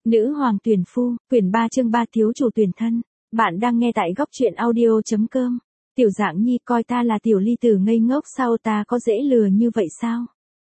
Nữ hoàng tuyển phu, quyển 3 chương 3 thiếu chủ tuyển thân. Bạn đang nghe tại góc truyện audio.com. Tiểu Dạng Nhi coi ta là tiểu ly tử ngây ngốc sao, ta có dễ lừa như vậy sao?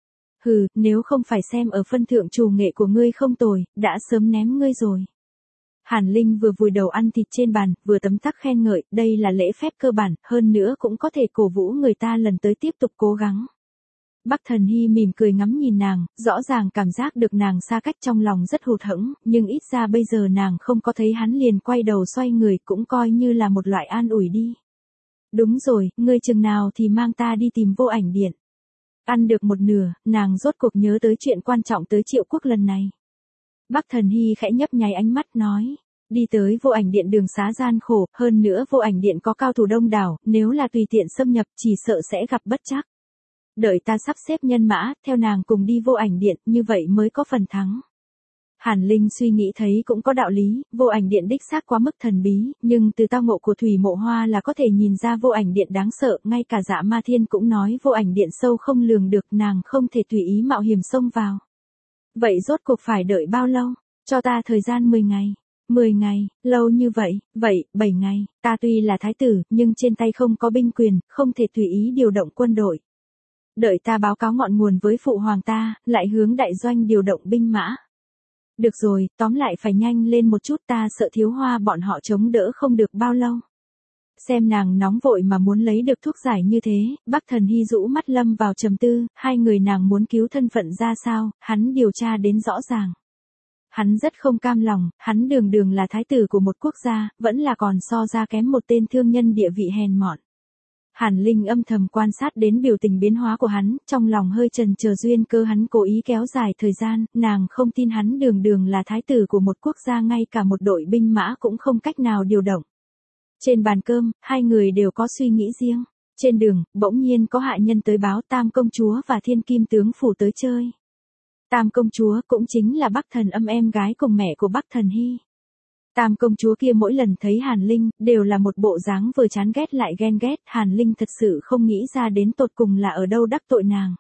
Hừ, nếu không phải xem ở phân thượng trù nghệ của ngươi không tồi, đã sớm ném ngươi rồi. Hàn Linh vừa vùi đầu ăn thịt trên bàn, vừa tấm tắc khen ngợi, đây là lễ phép cơ bản, hơn nữa cũng có thể cổ vũ người ta lần tới tiếp tục cố gắng. Bắc Thần Hy mỉm cười ngắm nhìn nàng, rõ ràng cảm giác được nàng xa cách trong lòng rất hụt hẫng, nhưng ít ra bây giờ nàng không có thấy hắn liền quay đầu xoay người, cũng coi như là một loại an ủi đi. Đúng rồi, ngươi chừng nào thì mang ta đi tìm Vô Ảnh Điện. Ăn được một nửa, nàng rốt cuộc nhớ tới chuyện quan trọng tới Triệu Quốc lần này. Bắc Thần Hy khẽ nhấp nháy ánh mắt nói, đi tới Vô Ảnh Điện đường xá gian khổ, hơn nữa Vô Ảnh Điện có cao thủ đông đảo, nếu là tùy tiện xâm nhập chỉ sợ sẽ gặp bất trắc. Đợi ta sắp xếp nhân mã, theo nàng cùng đi Vô Ảnh Điện, như vậy mới có phần thắng. Hàn Linh suy nghĩ thấy cũng có đạo lý, Vô Ảnh Điện đích xác quá mức thần bí, nhưng từ tao ngộ của Thủy Mộ Hoa là có thể nhìn ra Vô Ảnh Điện đáng sợ, ngay cả Dạ Ma Thiên cũng nói Vô Ảnh Điện sâu không lường được, nàng không thể tùy ý mạo hiểm xông vào. Vậy rốt cuộc phải đợi bao lâu? Cho ta thời gian 10 ngày. 10 ngày, lâu như vậy, vậy, 7 ngày, ta tuy là thái tử, nhưng trên tay không có binh quyền, không thể tùy ý điều động quân đội. Đợi ta báo cáo ngọn nguồn với phụ hoàng ta, lại hướng đại doanh điều động binh mã. Được rồi, tóm lại phải nhanh lên một chút, ta sợ Thiếu Hoa bọn họ chống đỡ không được bao lâu. Xem nàng nóng vội mà muốn lấy được thuốc giải như thế, Bắc Thần Hy rũ mắt lâm vào trầm tư, hai người nàng muốn cứu thân phận ra sao, hắn điều tra đến rõ ràng. Hắn rất không cam lòng, hắn đường đường là thái tử của một quốc gia, vẫn là còn so ra kém một tên thương nhân địa vị hèn mọn. Hàn Linh âm thầm quan sát đến biểu tình biến hóa của hắn, trong lòng hơi chần chờ duyên cơ hắn cố ý kéo dài thời gian, nàng không tin hắn đường đường là thái tử của một quốc gia, ngay cả một đội binh mã cũng không cách nào điều động. Trên bàn cơm, hai người đều có suy nghĩ riêng. Trên đường, bỗng nhiên có hạ nhân tới báo Tam công chúa và Thiên Kim tướng phủ tới chơi. Tam công chúa cũng chính là Bắc Thần Âm em gái cùng mẹ của Bắc Thần Hy. Tam công chúa kia mỗi lần thấy Hàn Linh, đều là một bộ dáng vừa chán ghét lại ghen ghét, Hàn Linh thật sự không nghĩ ra đến tột cùng là ở đâu đắc tội nàng.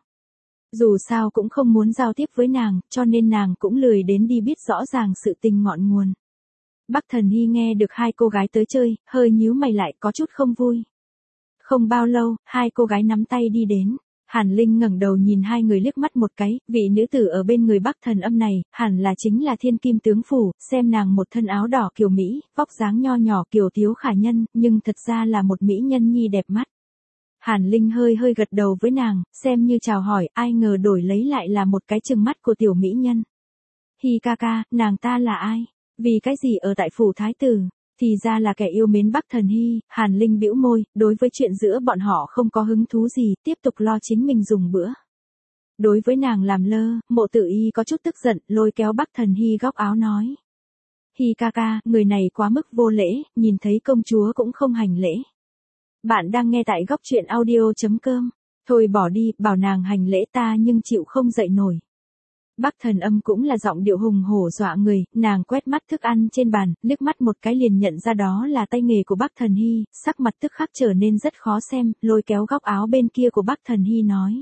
Dù sao cũng không muốn giao tiếp với nàng, cho nên nàng cũng lười đến đi biết rõ ràng sự tình ngọn nguồn. Bắc Thần Hy nghe được hai cô gái tới chơi, hơi nhíu mày lại, có chút không vui. Không bao lâu, hai cô gái nắm tay đi đến. Hàn Linh ngẩng đầu nhìn hai người liếc mắt một cái, vị nữ tử ở bên người Bắc Thần Âm này, hẳn là chính là Thiên Kim tướng phủ, xem nàng một thân áo đỏ kiều Mỹ, vóc dáng nho nhỏ kiều thiếu khả nhân, nhưng thật ra là một mỹ nhân nhi đẹp mắt. Hàn Linh hơi gật đầu với nàng, xem như chào hỏi, ai ngờ đổi lấy lại là một cái trừng mắt của tiểu mỹ nhân. Hi ca ca, nàng ta là ai? Vì cái gì ở tại phủ thái tử? Thì ra là kẻ yêu mến Bắc Thần Hy. Hàn Linh bĩu môi, đối với chuyện giữa bọn họ không có hứng thú gì, tiếp tục lo chính mình dùng bữa. Đối với nàng làm lơ, Mộ Tử Y có chút tức giận, lôi kéo Bắc Thần Hy góc áo nói. Hi ca ca, người này quá mức vô lễ, nhìn thấy công chúa cũng không hành lễ. Bạn đang nghe tại góc truyện audio.com. Thôi bỏ đi, bảo nàng hành lễ ta nhưng chịu không dậy nổi. Bắc Thần Âm cũng là giọng điệu hùng hổ dọa người, nàng quét mắt thức ăn trên bàn, liếc mắt một cái liền nhận ra đó là tay nghề của Bắc Thần Hy, sắc mặt tức khắc trở nên rất khó xem, lôi kéo góc áo bên kia của Bắc Thần Hy nói.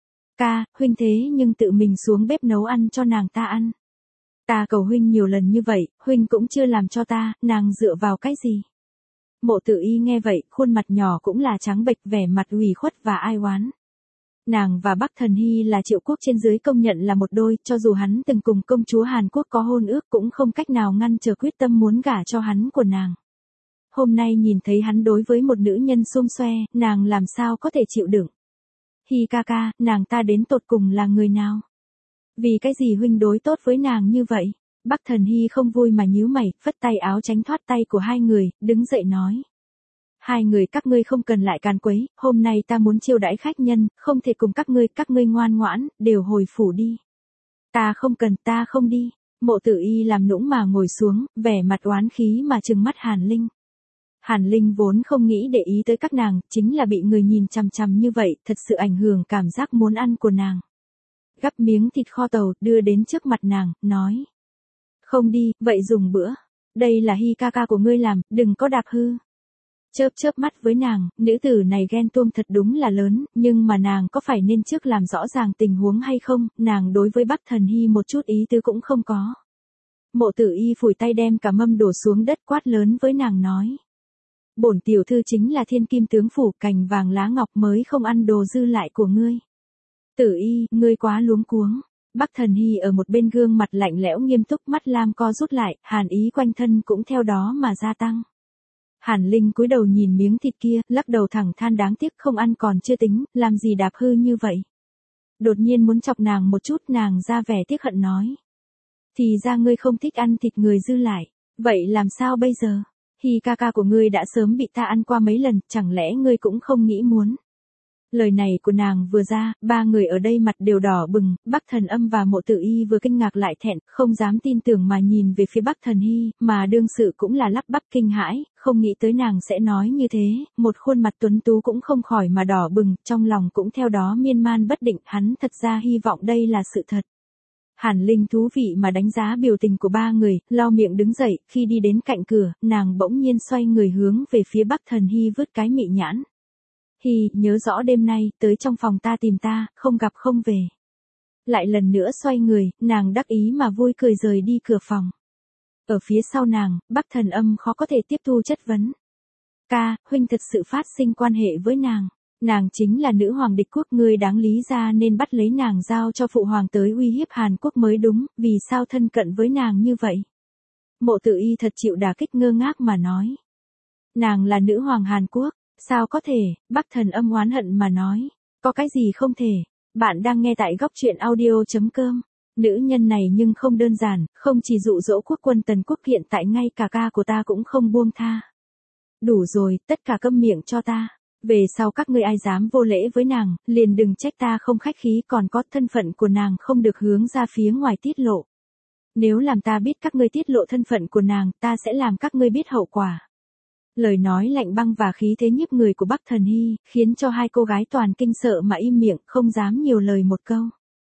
Ca, huynh thế nhưng tự mình xuống bếp nấu ăn cho nàng ta ăn. Ta cầu huynh nhiều lần như vậy, huynh cũng chưa làm cho ta, nàng dựa vào cái gì? Mộ Tử Y nghe vậy, khuôn mặt nhỏ cũng là trắng bệch, vẻ mặt ủy khuất và ai oán. Nàng và Bắc Thần Hy là Triệu Quốc trên dưới công nhận là một đôi, cho dù hắn từng cùng công chúa Hàn Quốc có hôn ước cũng không cách nào ngăn trở quyết tâm muốn gả cho hắn của nàng. Hôm nay nhìn thấy hắn đối với một nữ nhân xung xoe, nàng làm sao có thể chịu đựng. Hi ca ca, nàng ta đến tột cùng là người nào? Vì cái gì huynh đối tốt với nàng như vậy? Bắc Thần Hy không vui mà nhíu mày, phất tay áo tránh thoát tay của hai người, đứng dậy nói. Hai người các ngươi không cần lại càn quấy, hôm nay ta muốn chiêu đãi khách nhân, không thể cùng các ngươi ngoan ngoãn, đều hồi phủ đi. Ta không cần, ta không đi. Mộ Tử Y làm nũng mà ngồi xuống, vẻ mặt oán khí mà trừng mắt Hàn Linh. Hàn Linh vốn không nghĩ để ý tới các nàng, chính là bị người nhìn chằm chằm như vậy, thật sự ảnh hưởng cảm giác muốn ăn của nàng. Gắp miếng thịt kho tàu, đưa đến trước mặt nàng, nói. Không đi, vậy dùng bữa. Đây là Hi ca ca của ngươi làm, đừng có đạp hư. Chớp mắt với nàng, nữ tử này ghen tuông thật đúng là lớn, nhưng mà nàng có phải nên trước làm rõ ràng tình huống hay không, nàng đối với Bắc Thần Hy một chút ý tứ cũng không có. Mộ Tử Y phủi tay đem cả mâm đổ xuống đất, quát lớn với nàng nói. Bổn tiểu thư chính là thiên kim tướng phủ, cành vàng lá ngọc mới không ăn đồ dư lại của ngươi. Tử Y, ngươi quá luống cuống. Bắc Thần Hy ở một bên gương mặt lạnh lẽo nghiêm túc, mắt lam co rút lại, hàn ý quanh thân cũng theo đó mà gia tăng. Hàn Linh cúi đầu nhìn miếng thịt kia, lắc đầu thẳng than đáng tiếc không ăn còn chưa tính, làm gì đạp hư như vậy. Đột nhiên muốn chọc nàng một chút, nàng ra vẻ tiếc hận nói. Thì ra ngươi không thích ăn thịt người dư lại, vậy làm sao bây giờ? Hi ca ca của ngươi đã sớm bị ta ăn qua mấy lần, chẳng lẽ ngươi cũng không nghĩ muốn? Lời này của nàng vừa ra, ba người ở đây mặt đều đỏ bừng, Bắc Thần Âm và Mộ Tử Y vừa kinh ngạc lại thẹn, không dám tin tưởng mà nhìn về phía Bắc Thần Hy, mà đương sự cũng là lắp bắp kinh hãi, không nghĩ tới nàng sẽ nói như thế, một khuôn mặt tuấn tú cũng không khỏi mà đỏ bừng, trong lòng cũng theo đó miên man bất định, hắn thật ra hy vọng đây là sự thật. Hàn Linh thú vị mà đánh giá biểu tình của ba người, lau miệng đứng dậy, khi đi đến cạnh cửa, nàng bỗng nhiên xoay người hướng về phía Bắc Thần Hy vứt cái mị nhãn. Hi, nhớ rõ đêm nay, tới trong phòng ta tìm ta, không gặp không về. Lại lần nữa xoay người, nàng đắc ý mà vui cười rời đi cửa phòng. Ở phía sau nàng, Bắc Thần Âm khó có thể tiếp thu chất vấn. Ca, huynh thật sự phát sinh quan hệ với nàng. Nàng chính là nữ hoàng địch quốc, ngươi đáng lý ra nên bắt lấy nàng giao cho phụ hoàng tới uy hiếp Hàn Quốc mới đúng, vì sao thân cận với nàng như vậy? Mộ Tử Y thật chịu đả kích, ngơ ngác mà nói. Nàng là nữ hoàng Hàn Quốc, sao có thể? Bắc Thần Âm oán hận mà nói. Có cái gì không thể? Bạn đang nghe tại góc truyện audio.com. Nữ nhân này nhưng không đơn giản, không chỉ dụ dỗ quốc quân Tần Quốc, hiện tại ngay cả ca của ta cũng không buông tha. Đủ rồi, tất cả câm miệng cho ta. Về sau các ngươi ai dám vô lễ với nàng, liền đừng trách ta không khách khí, còn có thân phận của nàng không được hướng ra phía ngoài tiết lộ. Nếu làm ta biết các ngươi tiết lộ thân phận của nàng, ta sẽ làm các ngươi biết hậu quả. Lời nói lạnh băng và khí thế nhiếp người của Bắc Thần Hy, khiến cho hai cô gái toàn kinh sợ mà im miệng, không dám nhiều lời một câu.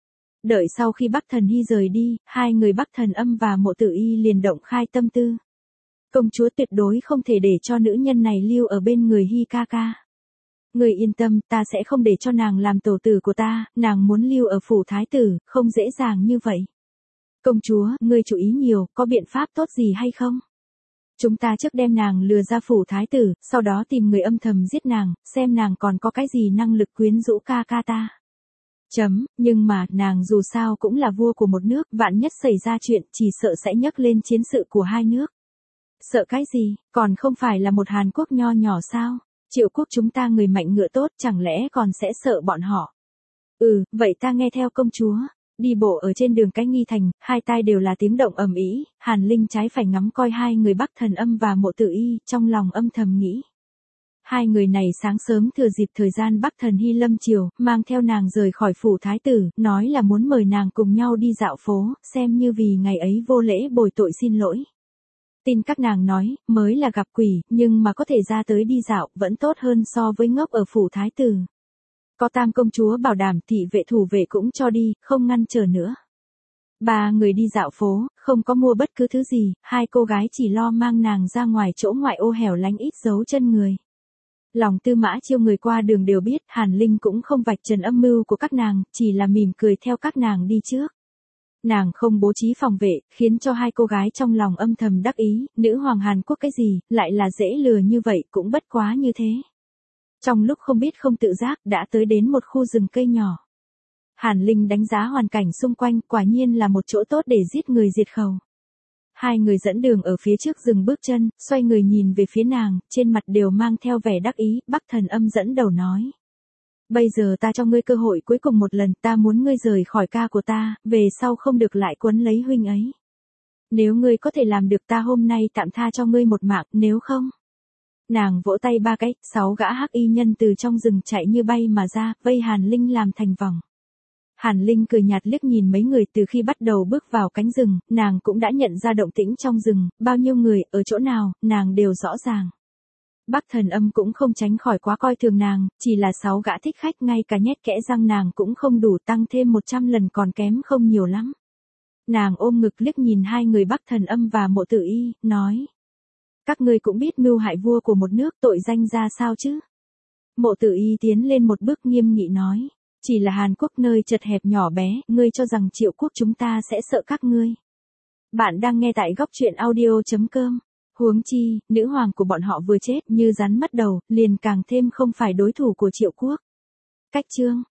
Đợi sau khi Bắc Thần Hy rời đi, hai người Bắc Thần Âm và Mộ Tử Y liền động khai tâm tư. Công chúa tuyệt đối không thể để cho nữ nhân này lưu ở bên người Hi ca ca. Người yên tâm, ta sẽ không để cho nàng làm tổ tử của ta, nàng muốn lưu ở phủ thái tử, không dễ dàng như vậy. Công chúa, ngươi chú ý nhiều, có biện pháp tốt gì hay không? Chúng ta trước đem nàng lừa ra phủ thái tử, sau đó tìm người âm thầm giết nàng, xem nàng còn có cái gì năng lực quyến rũ ca ca ta. Nhưng mà, nàng dù sao cũng là vua của một nước, vạn nhất xảy ra chuyện, chỉ sợ sẽ nhấc lên chiến sự của hai nước. Sợ cái gì, còn không phải là một Hàn Quốc nho nhỏ sao? Triệu quốc chúng ta người mạnh ngựa tốt, chẳng lẽ còn sẽ sợ bọn họ? Vậy ta nghe theo công chúa. Đi bộ ở trên đường cái Nghi Thành, hai tai đều là tiếng động ầm ĩ, Hàn Linh trái phải ngắm coi hai người Bắc Thần Âm và Mộ Tử Y, trong lòng âm thầm nghĩ. Hai người này sáng sớm thừa dịp thời gian Bắc Thần Hy lâm triều, mang theo nàng rời khỏi phủ thái tử, nói là muốn mời nàng cùng nhau đi dạo phố, xem như vì ngày ấy vô lễ bồi tội xin lỗi. Tin các nàng nói, mới là gặp quỷ, nhưng mà có thể ra tới đi dạo, vẫn tốt hơn so với ngốc ở phủ thái tử. Có Tam công chúa bảo đảm, thị vệ thủ vệ cũng cho đi, không ngăn trở nữa. Ba người đi dạo phố, không có mua bất cứ thứ gì, hai cô gái chỉ lo mang nàng ra ngoài chỗ ngoại ô hẻo lánh ít dấu chân người. Lòng Tư Mã Chiêu người qua đường đều biết, Hàn Linh cũng không vạch trần âm mưu của các nàng, chỉ là mỉm cười theo các nàng đi trước. Nàng không bố trí phòng vệ, khiến cho hai cô gái trong lòng âm thầm đắc ý, nữ hoàng Hàn Quốc cái gì, lại là dễ lừa như vậy, cũng bất quá như thế. Trong lúc không biết không tự giác, đã tới đến một khu rừng cây nhỏ. Hàn Linh đánh giá hoàn cảnh xung quanh, quả nhiên là một chỗ tốt để giết người diệt khẩu. Hai người dẫn đường ở phía trước dừng bước chân, xoay người nhìn về phía nàng, trên mặt đều mang theo vẻ đắc ý, Bắc Thần Âm dẫn đầu nói. Bây giờ ta cho ngươi cơ hội cuối cùng một lần, ta muốn ngươi rời khỏi ca của ta, về sau không được lại quấn lấy huynh ấy. Nếu ngươi có thể làm được, ta hôm nay tạm tha cho ngươi một mạng, nếu không. Nàng vỗ tay ba cái, 6 gã hắc y nhân từ trong rừng chạy như bay mà ra, vây Hàn Linh làm thành vòng. Hàn Linh cười nhạt liếc nhìn mấy người, từ khi bắt đầu bước vào cánh rừng, nàng cũng đã nhận ra động tĩnh trong rừng, bao nhiêu người, ở chỗ nào, nàng đều rõ ràng. Bắc Thần Âm cũng không tránh khỏi quá coi thường nàng, chỉ là 6 gã thích khách, ngay cả nhét kẽ răng nàng cũng không đủ, tăng thêm 100 lần còn kém không nhiều lắm. Nàng ôm ngực liếc nhìn hai người Bắc Thần Âm và Mộ Tử Y, nói. Các ngươi cũng biết mưu hại vua của một nước, tội danh ra sao chứ? Mộ Tử Y tiến lên một bước nghiêm nghị nói. Chỉ là Hàn Quốc nơi chật hẹp nhỏ bé, ngươi cho rằng Triệu quốc chúng ta sẽ sợ các ngươi. Bạn đang nghe tại góc truyện audio.com. Huống chi, nữ hoàng của bọn họ vừa chết như rắn mất đầu, liền càng thêm không phải đối thủ của Triệu Quốc. Cách chương.